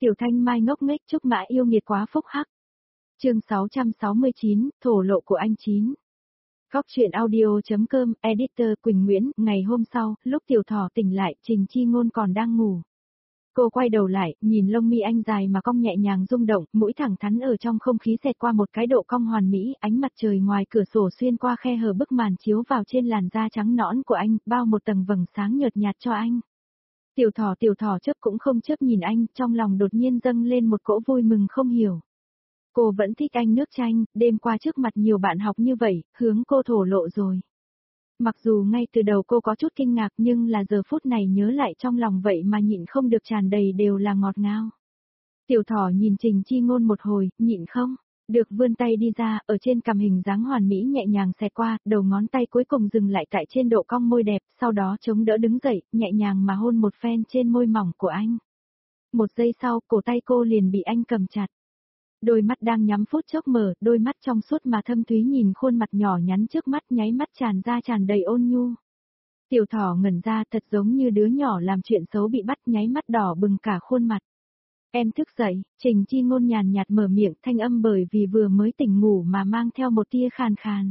Tiểu Thanh Mai ngốc nghếch chúc mã yêu nghiệt quá phúc hắc. Chương 669, thổ lộ của anh Chín. Góc truyện audio.com, editor Quỳnh Nguyễn. Ngày hôm sau, lúc Tiểu Thỏ tỉnh lại, Trình Chi Ngôn còn đang ngủ. Cô quay đầu lại, nhìn lông mi anh dài mà cong nhẹ nhàng rung động, mũi thẳng thắn ở trong không khí xẹt qua một cái độ cong hoàn mỹ, ánh mặt trời ngoài cửa sổ xuyên qua khe hở bức màn chiếu vào trên làn da trắng nõn của anh, bao một tầng vầng sáng nhợt nhạt cho anh. Tiểu Thỏ chớp cũng không chớp nhìn anh, trong lòng đột nhiên dâng lên một cỗ vui mừng không hiểu. Cô vẫn thích anh nước chanh, đêm qua trước mặt nhiều bạn học như vậy, hướng cô thổ lộ rồi. Mặc dù ngay từ đầu cô có chút kinh ngạc nhưng là giờ phút này nhớ lại trong lòng vậy mà nhịn không được, tràn đầy đều là ngọt ngào. Tiểu Thỏ nhìn Trình Chi Ngôn một hồi, nhịn không được vươn tay đi ra, ở trên cằm hình dáng hoàn mỹ nhẹ nhàng xẹt qua, đầu ngón tay cuối cùng dừng lại tại trên độ cong môi đẹp, sau đó chống đỡ đứng dậy, nhẹ nhàng mà hôn một phen trên môi mỏng của anh. Một giây sau, cổ tay cô liền bị anh cầm chặt. Đôi mắt đang nhắm phút chốc mở, đôi mắt trong suốt mà thâm thúy nhìn khuôn mặt nhỏ nhắn trước mắt, nháy mắt tràn đầy ôn nhu. Tiểu Thỏ ngẩn ra, thật giống như đứa nhỏ làm chuyện xấu bị bắt, nháy mắt đỏ bừng cả khuôn mặt. Em thức dậy, Trình Chi Ngôn nhàn nhạt mở miệng, thanh âm bởi vì vừa mới tỉnh ngủ mà mang theo một tia khàn khàn.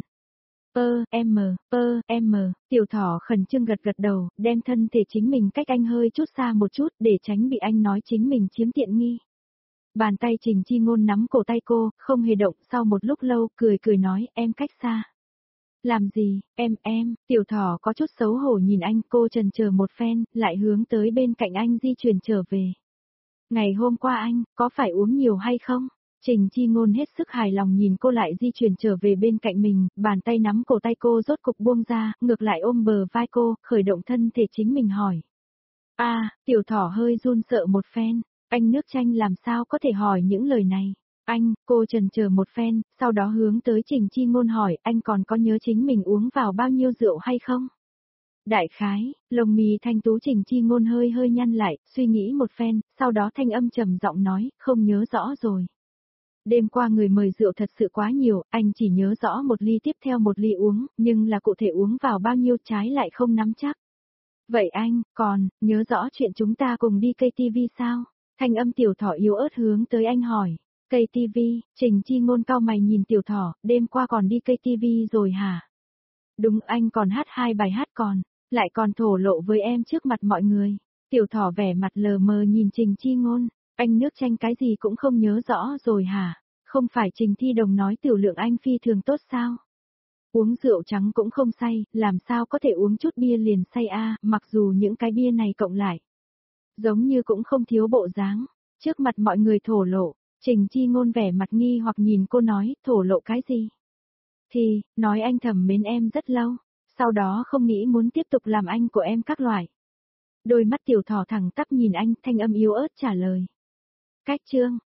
Em, Tiểu Thỏ khẩn trương gật đầu, đem thân thể chính mình cách anh hơi chút xa một chút để tránh bị anh nói chính mình chiếm tiện nghi. Bàn tay Trình Chi Ngôn nắm cổ tay cô, không hề động, sau một lúc lâu, cười nói, em cách xa. Làm gì, em, Tiểu Thỏ có chút xấu hổ nhìn anh, cô chần chờ một phen, lại hướng tới bên cạnh anh di chuyển trở về. Ngày hôm qua anh, có phải uống nhiều hay không? Trình Chi Ngôn hết sức hài lòng nhìn cô lại di chuyển trở về bên cạnh mình, bàn tay nắm cổ tay cô rốt cục buông ra, ngược lại ôm bờ vai cô, khởi động thân thể chính mình hỏi. Tiểu Thỏ hơi run sợ một phen, anh nước chanh làm sao có thể hỏi những lời này? Anh, cô chần chờ một phen, sau đó hướng tới Trình Chi Ngôn hỏi, anh còn có nhớ chính mình uống vào bao nhiêu rượu hay không? Đại khái, lông mi thanh tú Trình Chi Ngôn hơi nhăn lại, suy nghĩ một phen, sau đó thanh âm trầm giọng nói, không nhớ rõ rồi. Đêm qua người mời rượu thật sự quá nhiều, anh chỉ nhớ rõ một ly tiếp theo một ly uống, nhưng là cụ thể uống vào bao nhiêu trái lại không nắm chắc. Vậy anh, còn, nhớ rõ chuyện chúng ta cùng đi cây KTV sao? Thanh âm Tiểu Thỏ yếu ớt hướng tới anh hỏi. Cây KTV, Trình Chi Ngôn cau mày nhìn Tiểu Thỏ, đêm qua còn đi cây KTV rồi hả? Đúng, anh còn hát 2 bài hát lại còn thổ lộ với em trước mặt mọi người. Tiểu Thỏ vẻ mặt lờ mờ nhìn Trình Chi Ngôn, anh nước chanh cái gì cũng không nhớ rõ rồi hả? Không phải Trình Thi Đồng nói tiểu lượng anh phi thường tốt sao? Uống rượu trắng cũng không say, làm sao có thể uống chút bia liền say mặc dù những cái bia này cộng lại. Giống như cũng không thiếu bộ dáng, trước mặt mọi người thổ lộ, Trình Chi Ngôn vẻ mặt nghi hoặc nhìn cô nói, thổ lộ cái gì? Thì, nói anh thầm mến em rất lâu, sau đó không nghĩ muốn tiếp tục làm anh của em các loại. Đôi mắt Tiểu Thỏ thẳng tắp nhìn anh, thanh âm yếu ớt trả lời. Cách chương,